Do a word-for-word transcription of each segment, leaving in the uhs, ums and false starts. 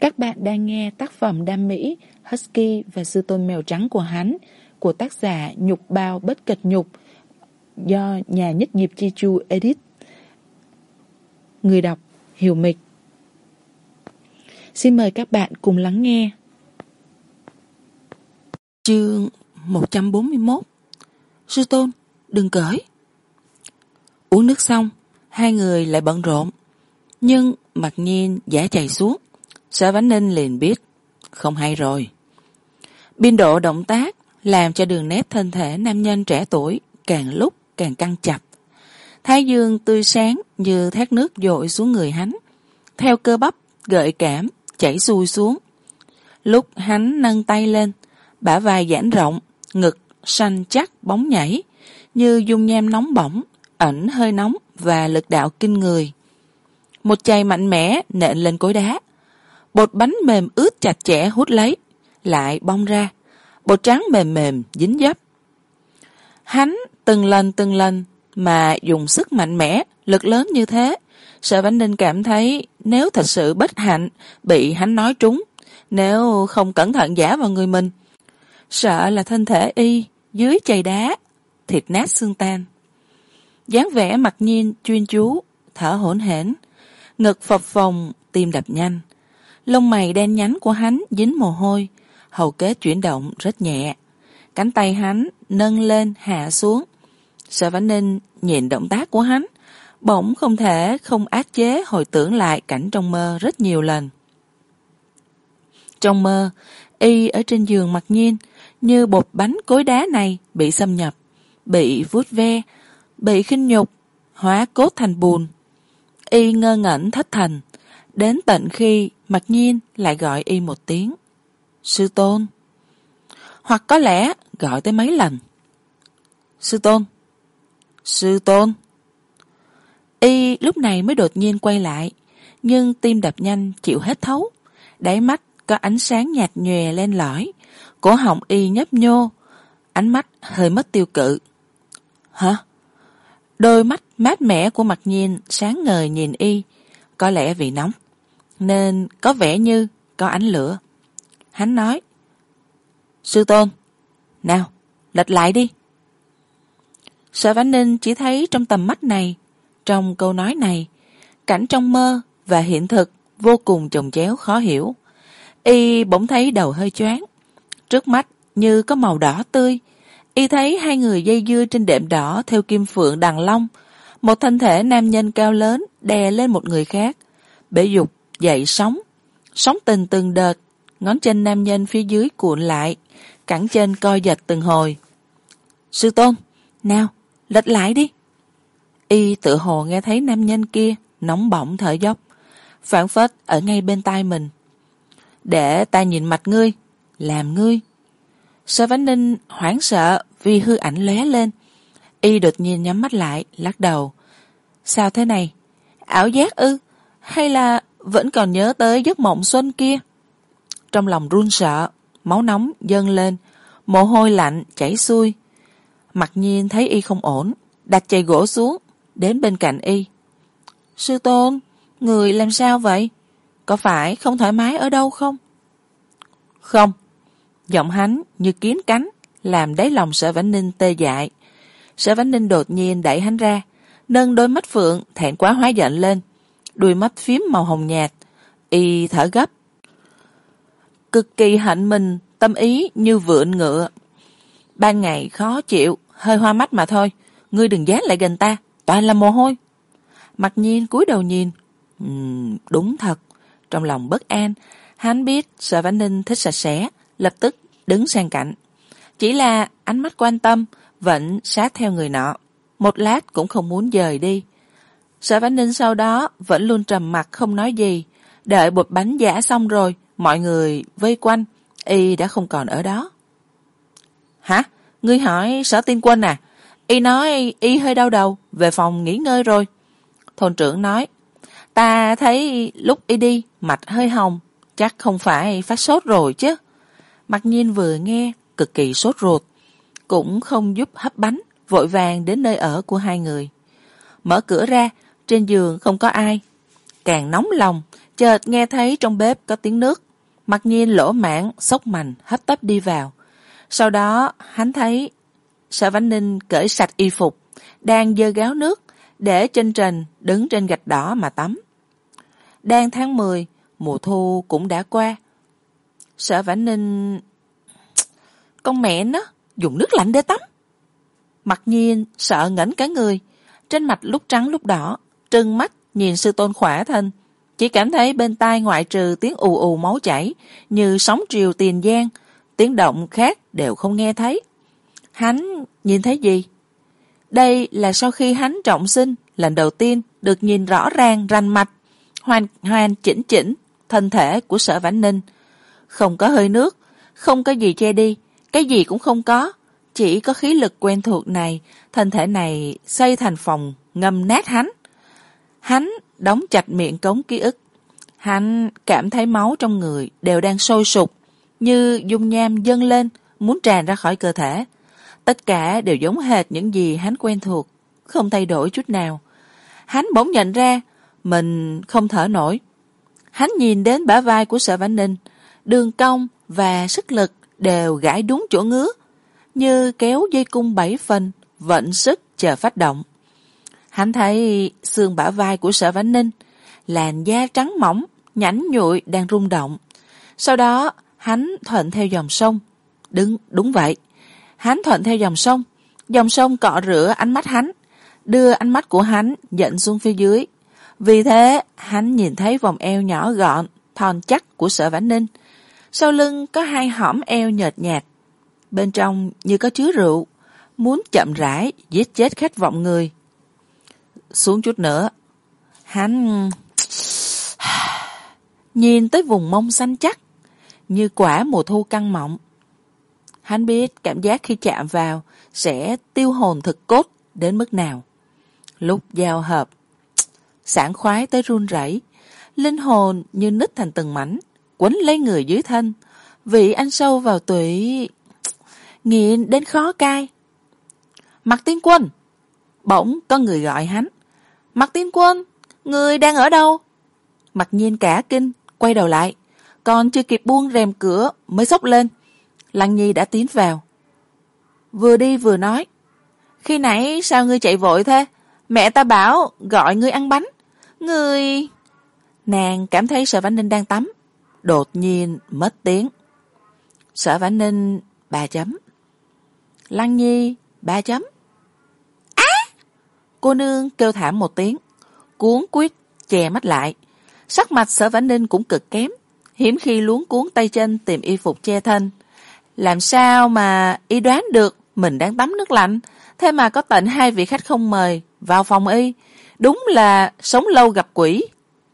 Các bạn đang nghe tác phẩm đam mỹ Husky và Sư Tôn Mèo Trắng của hắn của tác giả Nhục Bao Bất Cật Nhục do nhà Nhất Diệp Chi Chu edit. Người đọc Hiểu Mịch. Xin mời các bạn cùng lắng nghe. Chương một trăm bốn mươi mốt. Sư Tôn, đừng cởi. Uống nước xong, hai người lại bận rộn. Nhưng mặc nhiên giả chạy xuống, Sở Vãn Ninh liền biết không hay rồi. Biên độ động tác làm cho đường nét thân thể nam nhân trẻ tuổi càng lúc càng căng chặt. Thái dương tươi sáng như thác nước dội xuống người hắn, theo cơ bắp gợi cảm chảy xuôi xuống. Lúc hắn nâng tay lên, bả vai giãn rộng, ngực săn chắc bóng nhảy như dung nham nóng bỏng, ẩn hơi nóng và lực đạo kinh người. Một chày mạnh mẽ nện lên cối đá, bột bánh mềm ướt chặt chẽ hút lấy, lại bong ra, bột trắng mềm mềm dính dấp. Hắn từng lần từng lần mà dùng sức mạnh mẽ, lực lớn như thế, Sở Vãn Ninh cảm thấy nếu thật sự bất hạnh bị hắn nói trúng, nếu không cẩn thận giả vào người mình, sợ là thân thể y dưới chày đá thịt nát xương tan. Dáng vẻ mặc nhiên chuyên chú, thở hổn hển, ngực phập phồng, tim đập nhanh. Lông mày đen nhánh của hắn dính mồ hôi, hầu kết chuyển động rất nhẹ. Cánh tay hắn nâng lên hạ xuống. Sở Vãn Ninh nhìn động tác của hắn, bỗng không thể không áp chế hồi tưởng lại cảnh trong mơ rất nhiều lần. Trong mơ, y ở trên giường mặc nhiên, như bột bánh cối đá này bị xâm nhập, bị vuốt ve, bị khinh nhục, hóa cốt thành bùn. Y ngơ ngẩn thất thần, đến tận khi mặc nhiên lại gọi y một tiếng Sư Tôn, hoặc có lẽ gọi tới mấy lần. Sư Tôn, Sư Tôn. Y lúc này mới đột nhiên quay lại, nhưng tim đập nhanh chịu hết thấu, đáy mắt có ánh sáng nhạt nhòe len lỏi, cổ họng y nhấp nhô, ánh mắt hơi mất tiêu cự. Hả? Đôi mắt mát mẻ của mặc nhiên sáng ngời nhìn y, có lẽ vì nóng nên có vẻ như có ánh lửa. Hắn nói, Sư Tôn, nào, lật lại đi. Sở Vãn Ninh chỉ thấy trong tầm mắt này, trong câu nói này, cảnh trong mơ và hiện thực vô cùng chồng chéo khó hiểu. Y bỗng thấy đầu hơi choáng, trước mắt như có màu đỏ tươi. Y thấy hai người dây dưa trên đệm đỏ theo kim phượng đằng long, một thân thể nam nhân cao lớn đè lên một người khác, bể dục dậy sóng, sóng tình từng đợt, ngón chân nam nhân phía dưới cuộn lại, cẳng chân co giật từng hồi. Sư Tôn, nào, lật lại đi. Y tự hồ nghe thấy nam nhân kia nóng bỏng thở dốc, phảng phất ở ngay bên tai mình. Để ta nhìn mặt ngươi, làm ngươi. Sở Vãn Ninh hoảng sợ vì hư ảnh lóe lên. Y đột nhiên nhắm mắt lại, lắc đầu. Sao thế này? Ảo giác ư? Hay là vẫn còn nhớ tới giấc mộng xuân kia? Trong lòng run sợ, máu nóng dâng lên, mồ hôi lạnh chảy xuôi. Mặc nhiên thấy y không ổn, đặt chày gỗ xuống, đến bên cạnh y. Sư Tôn, người làm sao vậy? Có phải không thoải mái ở đâu không? Không. Giọng hắn như kiến cánh, làm đáy lòng Sở Vãn Ninh tê dại. Sở Vãn Ninh đột nhiên đẩy hắn ra, nâng đôi mắt phượng thẹn quá hóa giận lên, đuôi mắt phím màu hồng nhạt. Y thở gấp, cực kỳ hận mình, tâm ý như vượn ngựa. Ban ngày khó chịu, hơi hoa mắt mà thôi, ngươi đừng dán lại gần ta, toàn là mồ hôi. Mặc nhiên cúi đầu nhìn, uhm, đúng thật. Trong lòng bất an, hắn biết Sở Vãn Ninh thích sạch sẽ, lập tức đứng sang cạnh. Chỉ là ánh mắt quan tâm vẫn sát theo người nọ, một lát cũng không muốn dời đi. Sở Vãn Ninh sau đó vẫn luôn trầm mặc không nói gì, đợi bột bánh giả xong rồi, mọi người vây quanh, y đã không còn ở đó. Hả? Ngươi hỏi Sở Tiên Quân à? Y nói y hơi đau đầu, về phòng nghỉ ngơi rồi. Thôn trưởng nói, ta thấy lúc y đi mặt hơi hồng, chắc không phải phát sốt rồi chứ. Mặc nhiên vừa nghe cực kỳ sốt ruột, cũng không giúp hấp bánh, vội vàng đến nơi ở của hai người. Mở cửa ra, trên giường không có ai, càng nóng lòng, Chợt nghe thấy trong bếp có tiếng nước. Mặc nhiên lỗ mãng xốc mành hấp tấp đi vào. Sau đó hắn thấy Sở Vãn Ninh cởi sạch y phục, đang giơ gáo nước để trên trần đứng trên gạch đỏ mà tắm. Đang tháng mười, mùa thu cũng đã qua. Sở Vãn Ninh... Con mẹ nó, dùng nước lạnh để tắm. Mặc nhiên sợ ngẩn cả người, trên mặt lúc trắng lúc đỏ, trừng mắt nhìn sư tôn khỏa thân. Chỉ cảm thấy bên tai ngoại trừ tiếng ù ù máu chảy như sóng triều Tiền Giang, tiếng động khác đều không nghe thấy. Hắn nhìn thấy gì? Đây là sau khi hắn trọng sinh lần đầu tiên được nhìn rõ ràng rành mạch, hoàn hoàn chỉnh chỉnh thân thể của Sở Vãn Ninh. Không có hơi nước, không có gì che đi, cái gì cũng không có, chỉ có khí lực quen thuộc này. Thân thể này xây thành phòng ngầm nát hắn. Hắn đóng chặt miệng cống ký ức. Hắn cảm thấy máu trong người đều đang sôi sục, như dung nham dâng lên, muốn tràn ra khỏi cơ thể. Tất cả đều giống hệt những gì hắn quen thuộc, không thay đổi chút nào. Hắn bỗng nhận ra mình không thở nổi. Hắn nhìn đến bả vai của Sở Vãn Ninh, đường cong và sức lực đều gãi đúng chỗ ngứa, như kéo dây cung bảy phần, vận sức chờ phát động. Hắn thấy xương bả vai của Sở Vãn Ninh, làn da trắng mỏng, nhẵn nhụi đang rung động. Sau đó hắn thuận theo dòng sông. Đúng, đúng vậy. Hắn thuận theo dòng sông. Dòng sông cọ rửa ánh mắt hắn, đưa ánh mắt của hắn dẫn xuống phía dưới. Vì thế hắn nhìn thấy vòng eo nhỏ gọn, thon chắc của Sở Vãn Ninh. Sau lưng có hai hõm eo nhợt nhạt, bên trong như có chứa rượu, muốn chậm rãi giết chết khát vọng người. Xuống chút nữa, hắn nhìn tới vùng mông xanh chắc, như quả mùa thu căng mọng. Hắn biết cảm giác khi chạm vào sẽ tiêu hồn thực cốt đến mức nào. Lúc giao hợp, sảng khoái tới run rẩy, linh hồn như nứt thành từng mảnh, quấn lấy người dưới thân, vị ăn sâu vào tủy, nghiện đến khó cai. Mạc Tiên Quân! Bỗng có người gọi hắn. Mạc Tiên Quân, người đang ở đâu? Mặc nhiên cả kinh, quay đầu lại, còn chưa kịp buông rèm cửa mới xốc lên. Lăng Nhi đã tiến vào, vừa đi vừa nói. Khi nãy sao ngươi chạy vội thế? Mẹ ta bảo gọi ngươi ăn bánh. Ngươi... Nàng cảm thấy Sở Vãn Ninh đang tắm, đột nhiên mất tiếng. Sở Vãn Ninh ba chấm. Lăng Nhi ba chấm. Á! Cô nương kêu thảm một tiếng, cuống quýt che mắt lại. Sắc mặt Sở Vãn Ninh cũng cực kém, hiếm khi luống cuống tay chân tìm y phục che thân. Làm sao mà y đoán được mình đang tắm nước lạnh, thế mà có tận hai vị khách không mời vào phòng y. Đúng là sống lâu gặp quỷ.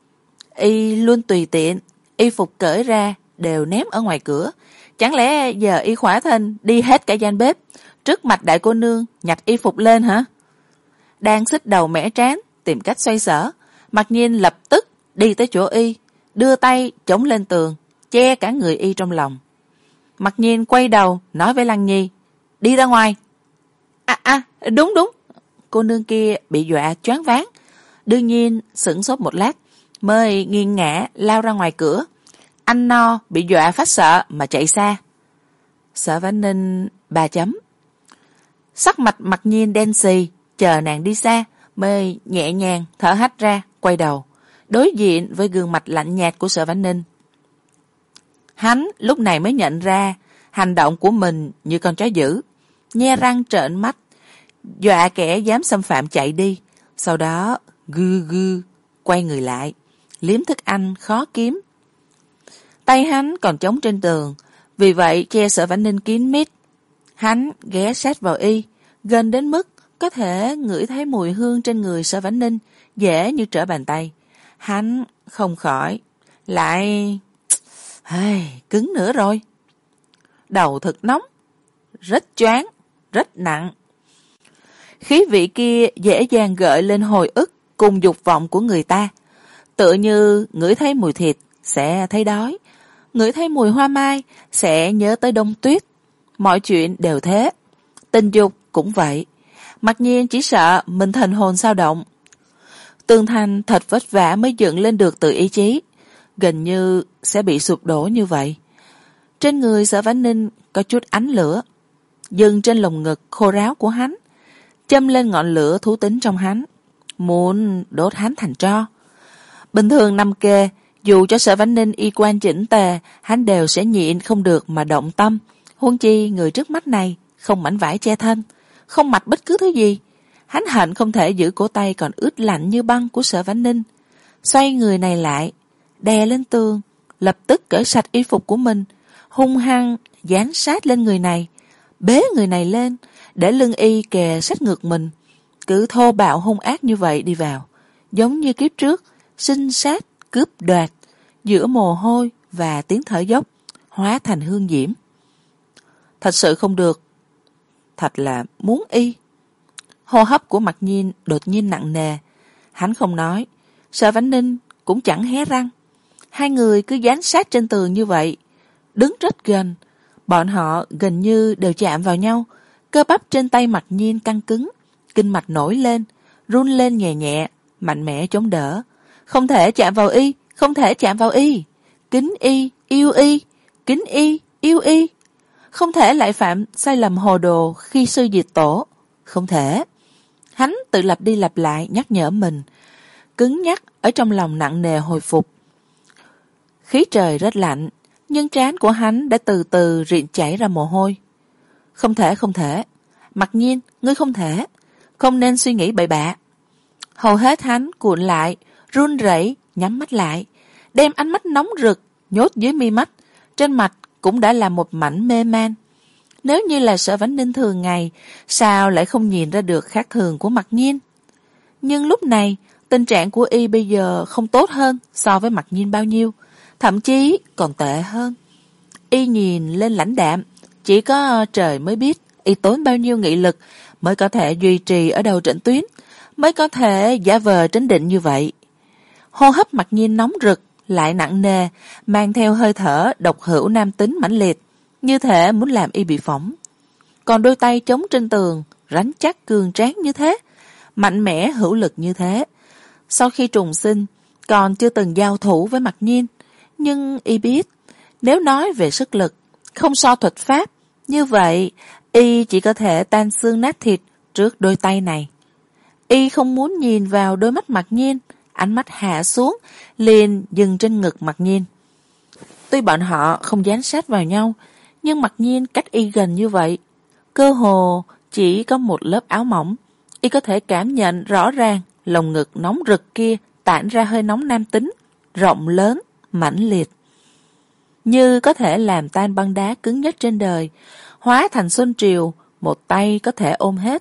Y luôn tùy tiện, y phục cởi ra đều ném ở ngoài cửa. Chẳng lẽ giờ y khỏa thân đi hết cả gian bếp, trước mặt đại cô nương nhặt y phục lên hả? Đang xích đầu mẻ trán tìm cách xoay sở, Mặc nhiên lập tức đi tới chỗ y, đưa tay chống lên tường, che cả người y trong lòng. Mặc nhiên quay đầu nói với Lăng Nhi, đi ra ngoài. À à, đúng đúng. Cô nương kia bị dọa choáng váng, đương nhiên sửng sốt một lát, mới nghiêng ngã lao ra ngoài cửa. Anh no bị dọa phát sợ mà chạy xa. Sở Vãn Ninh ba chấm. Sắc mặt Mặc nhiên đen xì, chờ nàng đi xa, mới nhẹ nhàng thở hắt ra, quay đầu, đối diện với gương mặt lạnh nhạt của Sở Vãn Ninh. Hắn lúc này mới nhận ra hành động của mình như con chó dữ, nhe răng trợn mắt, dọa kẻ dám xâm phạm chạy đi. Sau đó gư gư quay người lại, liếm thức ăn khó kiếm. Tay hắn còn chống trên tường, vì vậy che Sở Vãn Ninh kín mít. Hắn ghé sát vào y, gần đến mức có thể ngửi thấy mùi hương trên người Sở Vãn Ninh dễ như trở bàn tay. Hắn không khỏi lại ai, cứng nữa rồi. Đầu thật nóng, rất choáng, rất nặng. Khí vị kia dễ dàng gợi lên hồi ức cùng dục vọng của người ta. Tựa như ngửi thấy mùi thịt sẽ thấy đói, ngửi thấy mùi hoa mai sẽ nhớ tới đông tuyết. Mọi chuyện đều thế, tình dục cũng vậy. Mặc nhiên chỉ sợ mình thần hồn dao động. Tường thành thật vất vả mới dựng lên được từ ý chí. gần như sẽ bị sụp đổ như vậy. Trên người Sở Vãn Ninh có chút ánh lửa, dừng trên lồng ngực khô ráo của hắn, châm lên ngọn lửa thú tính trong hắn, muốn đốt hắn thành tro. Bình thường nằm kề, dù cho Sở Vãn Ninh y quan chỉnh tề, hắn đều sẽ nhịn không được mà động tâm. Huống chi người trước mắt này không mảnh vải che thân, không mặc bất cứ thứ gì. Hắn hận không thể giữ cổ tay còn ướt lạnh như băng của Sở Vãn Ninh, xoay người này lại, đè lên tường, lập tức cởi sạch y phục của mình, hung hăng dán sát lên người này, bế người này lên, để lưng y kề sát ngược mình, cứ thô bạo hung ác như vậy đi vào, giống như kiếp trước, sinh sát, cướp đoạt, giữa mồ hôi và tiếng thở dốc, hóa thành hương diễm. Thật sự không được, thật là muốn y. Hô hấp của Mặc Nhiên đột nhiên nặng nề, hắn không nói, Sở Vãn Ninh cũng chẳng hé răng. Hai người cứ dán sát trên tường như vậy, đứng rất gần, bọn họ gần như đều chạm vào nhau, cơ bắp trên tay Mặc Nhiên căng cứng, kinh mạch nổi lên, run lên nhẹ nhẹ, mạnh mẽ chống đỡ. Không thể chạm vào y, không thể chạm vào y, kính y, yêu y, kính y, yêu y. Không thể lại phạm sai lầm hồ đồ khi sư diệt tổ, không thể. Hắn tự lặp đi lặp lại nhắc nhở mình, cứng nhắc ở trong lòng nặng nề hồi phục. Khí trời rất lạnh, nhưng trán của hắn đã từ từ rịn chảy ra mồ hôi. Không thể, không thể. Mặc Nhiên, ngươi không thể. Không nên suy nghĩ bậy bạ. Hầu hết hắn cuộn lại, run rẩy, nhắm mắt lại, đem ánh mắt nóng rực nhốt dưới mi mắt, trên mặt cũng đã là một mảnh mê man. Nếu như là Sở Vãn Ninh thường ngày, sao lại không nhìn ra được khác thường của Mặc Nhiên? Nhưng lúc này, tình trạng của y bây giờ không tốt hơn so với Mặc Nhiên bao nhiêu, thậm chí còn tệ hơn. Y nhìn lên lãnh đạm, chỉ có trời mới biết y tốn bao nhiêu nghị lực mới có thể duy trì ở đầu trận tuyến, mới có thể giả vờ trấn định như vậy. Hô hấp Mặc Nhiên nóng rực, lại nặng nề, mang theo hơi thở độc hữu nam tính mãnh liệt, như thể muốn làm y bị phỏng. Còn đôi tay chống trên tường, rắn chắc cường tráng như thế, mạnh mẽ hữu lực như thế. Sau khi trùng sinh, còn chưa từng giao thủ với Mặc Nhiên, nhưng y biết, nếu nói về sức lực, không so thuật pháp, như vậy y chỉ có thể tan xương nát thịt trước đôi tay này. Y không muốn nhìn vào đôi mắt Mặc Nhiên, ánh mắt hạ xuống, liền dừng trên ngực Mặc Nhiên. Tuy bọn họ không dán sát vào nhau, nhưng Mặc Nhiên cách y gần như vậy, cơ hồ chỉ có một lớp áo mỏng, y có thể cảm nhận rõ ràng lồng ngực nóng rực kia tản ra hơi nóng nam tính, rộng lớn, mãnh liệt, như có thể làm tan băng đá cứng nhất trên đời, hóa thành xuân triều, một tay có thể ôm hết.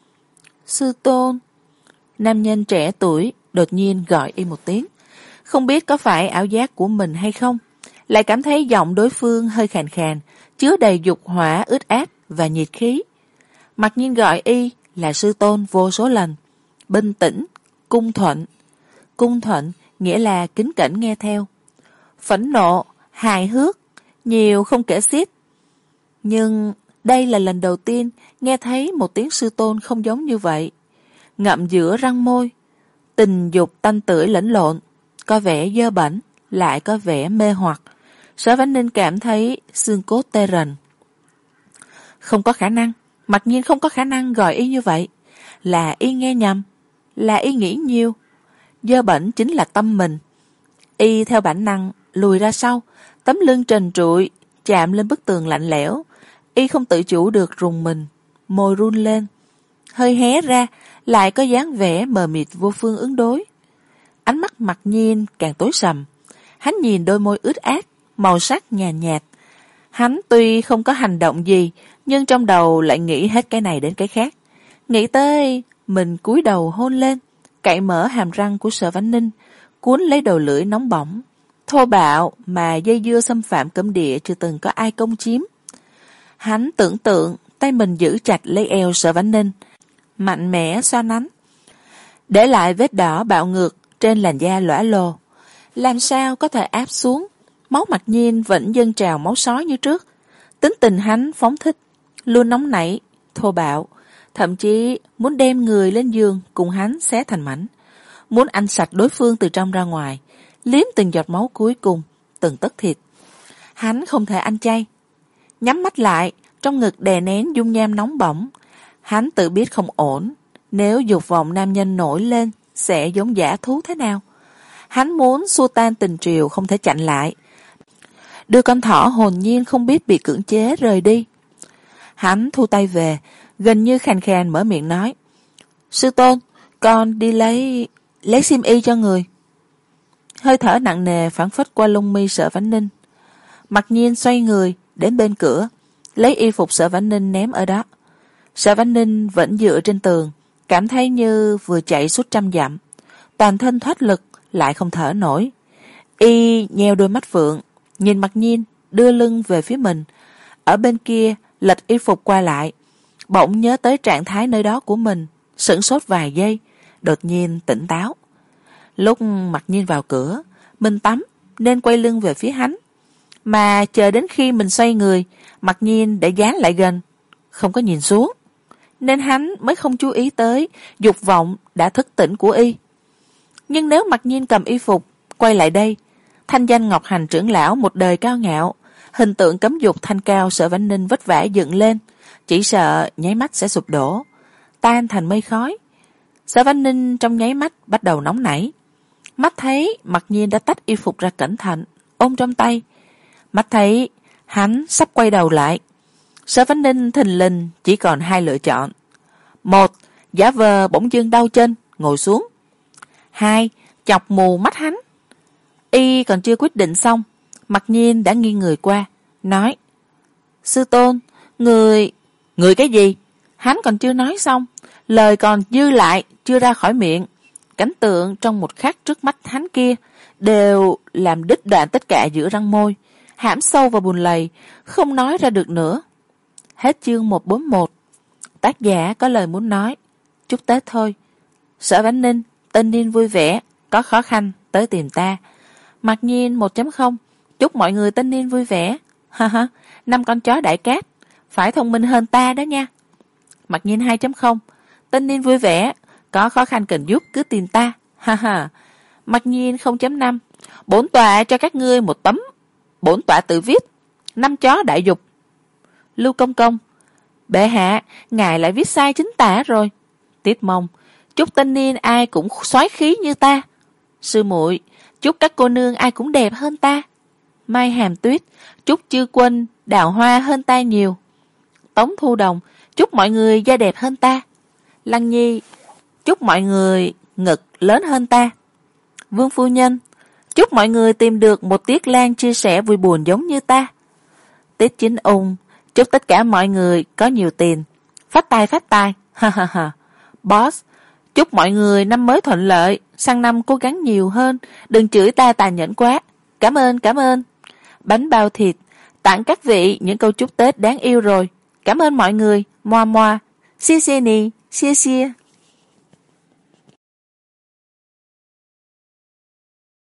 Sư tôn. Nam nhân trẻ tuổi đột nhiên gọi y một tiếng, không biết có phải ảo giác của mình hay không, lại cảm thấy giọng đối phương hơi khàn khàn, chứa đầy dục hỏa ướt át và nhiệt khí. Mặc nhiên gọi y là sư tôn vô số lần, bình tĩnh, cung thuận. Cung thuận nghĩa là kính cẩn nghe theo, phẫn nộ, hài hước, nhiều không kể xiết. Nhưng đây là lần đầu tiên nghe thấy một tiếng sư tôn không giống như vậy. Ngậm giữa răng môi, tình dục tanh tưởi lẫn lộn, có vẻ dơ bẩn, lại có vẻ mê hoặc. Sở Vãn Ninh cảm thấy xương cốt tê rần. Không có khả năng, mặc nhiên không có khả năng gọi y như vậy. Là y nghe nhầm, là y nghĩ nhiều. Dơ bẩn chính là tâm mình. Y theo bản năng lùi ra sau, tấm lưng trần trụi chạm lên bức tường lạnh lẽo. Y không tự chủ được rùng mình, môi run lên, hơi hé ra, lại có dáng vẻ mờ mịt vô phương ứng đối. Ánh mắt Mặc Nhiên càng tối sầm. Hắn nhìn đôi môi ướt át, màu sắc nhàn nhạt, nhạt. Hắn tuy không có hành động gì, nhưng trong đầu lại nghĩ hết cái này đến cái khác. Nghĩ tới mình cúi đầu hôn lên, cạy mở hàm răng của Sở Vãn Ninh, cuốn lấy đầu lưỡi nóng bỏng, thô bạo mà dây dưa xâm phạm cấm địa chưa từng có ai công chiếm. Hắn tưởng tượng tay mình giữ chặt lấy eo Sở Vãn Ninh, mạnh mẽ xoa nắn, để lại vết đỏ bạo ngược trên làn da lõa lồ. Làm sao có thể áp xuống? Máu Mặc Nhiên vẫn dâng trào máu sói như trước. Tính tình hắn phóng thích, luôn nóng nảy, thô bạo, thậm chí muốn đem người lên giường cùng hắn xé thành mảnh, muốn ăn sạch đối phương từ trong ra ngoài, liếm từng giọt máu cuối cùng, từng tấc thịt. Hắn không thể ăn chay. Nhắm mắt lại, trong ngực đè nén dung nham nóng bỏng. Hắn tự biết không ổn, nếu dục vọng nam nhân nổi lên, sẽ giống dã thú thế nào? Hắn muốn xua tan tình triều không thể chặn lại. Đưa con thỏ hồn nhiên không biết bị cưỡng chế rời đi. Hắn thu tay về, gần như khàn khàn mở miệng nói. Sư tôn, con đi lấy... lấy xiêm y cho người. Hơi thở nặng nề phảng phất qua lông mi Sở Vãn Ninh. Mặc nhiên xoay người, đến bên cửa, lấy y phục Sở Vãn Ninh ném ở đó. Sở Vãn Ninh vẫn dựa trên tường, cảm thấy như vừa chạy suốt trăm dặm. Toàn thân thoát lực, lại không thở nổi. Y nheo đôi mắt phượng, nhìn Mặc nhiên, đưa lưng về phía mình. Ở bên kia, lệch y phục qua lại. Bỗng nhớ tới trạng thái nơi đó của mình, sửng sốt vài giây, đột nhiên tỉnh táo. Lúc Mặc nhiên vào cửa, mình tắm, nên quay lưng về phía hắn. Mà chờ đến khi mình xoay người, Mặc nhiên đã dán lại gần, không có nhìn xuống. Nên hắn mới không chú ý tới dục vọng đã thức tỉnh của y. Nhưng nếu Mặc nhiên cầm y phục, quay lại đây, thanh danh Ngọc Hành trưởng lão một đời cao ngạo, hình tượng cấm dục thanh cao Sở Vãn Ninh vất vả dựng lên, chỉ sợ nháy mắt sẽ sụp đổ, tan thành mây khói. Sở Vãn Ninh trong nháy mắt bắt đầu nóng nảy. Mắt thấy Mặc nhiên đã tách y phục ra cẩn thận, ôm trong tay. Mắt thấy hắn sắp quay đầu lại. Sở Vãn Ninh thình lình chỉ còn hai lựa chọn. Một, giả vờ bỗng dưng đau chân, ngồi xuống. Hai, chọc mù mắt hắn. Y còn chưa quyết định xong, Mặc nhiên đã nghiêng người qua, nói. Sư tôn, người... Người cái gì? Hắn còn chưa nói xong, lời còn dư lại, chưa ra khỏi miệng. Cảnh tượng trong một khắc trước mắt hắn kia đều làm đứt đoạn tất cả giữa răng môi, hãm sâu vào bùn lầy, không nói ra được nữa. Hết chương một trăm bốn mươi mốt. Tác giả có lời muốn nói. Chúc Tết thôi. Sở Vãn Ninh, tên niên vui vẻ, có khó khăn tới tìm ta. Mặc nhiên một chấm không. Chúc mọi người tên niên vui vẻ. Ha ha, năm con chó đại cát, phải thông minh hơn ta đó nha. Mặc nhiên hai chấm không. Tên niên vui vẻ, có khó khăn cần giúp cứ tìm ta. Ha ha. Mặc nhiên không chấm năm. Bổn tọa cho các ngươi một tấm. Bổn tọa tự viết. Năm chó đại dục. Lưu Công Công, bệ hạ, ngài lại viết sai chính tả rồi. Tiết Mông, chúc tên niên ai cũng soái khí như ta. Sư muội, chúc các cô nương ai cũng đẹp hơn ta. Mai Hàm Tuyết, chúc chư quân đào hoa hơn ta nhiều. Tống Thu Đồng, chúc mọi người da đẹp hơn ta. Lăng Nhi, chúc mọi người ngực lớn hơn ta. Vương phu nhân, chúc mọi người tìm được một Tiết Lan chia sẻ vui buồn giống như ta. Tiết Chính Ung, chúc tất cả mọi người có nhiều tiền, phát tài phát tài. Ha ha ha. Boss, chúc mọi người năm mới thuận lợi, sang năm cố gắng nhiều hơn, đừng chửi ta tàn nhẫn quá. Cảm ơn, cảm ơn. Bánh bao thịt, tặng các vị những câu chúc Tết đáng yêu rồi. Cảm ơn mọi người. Moa moa. Xia xia nì, xia xia.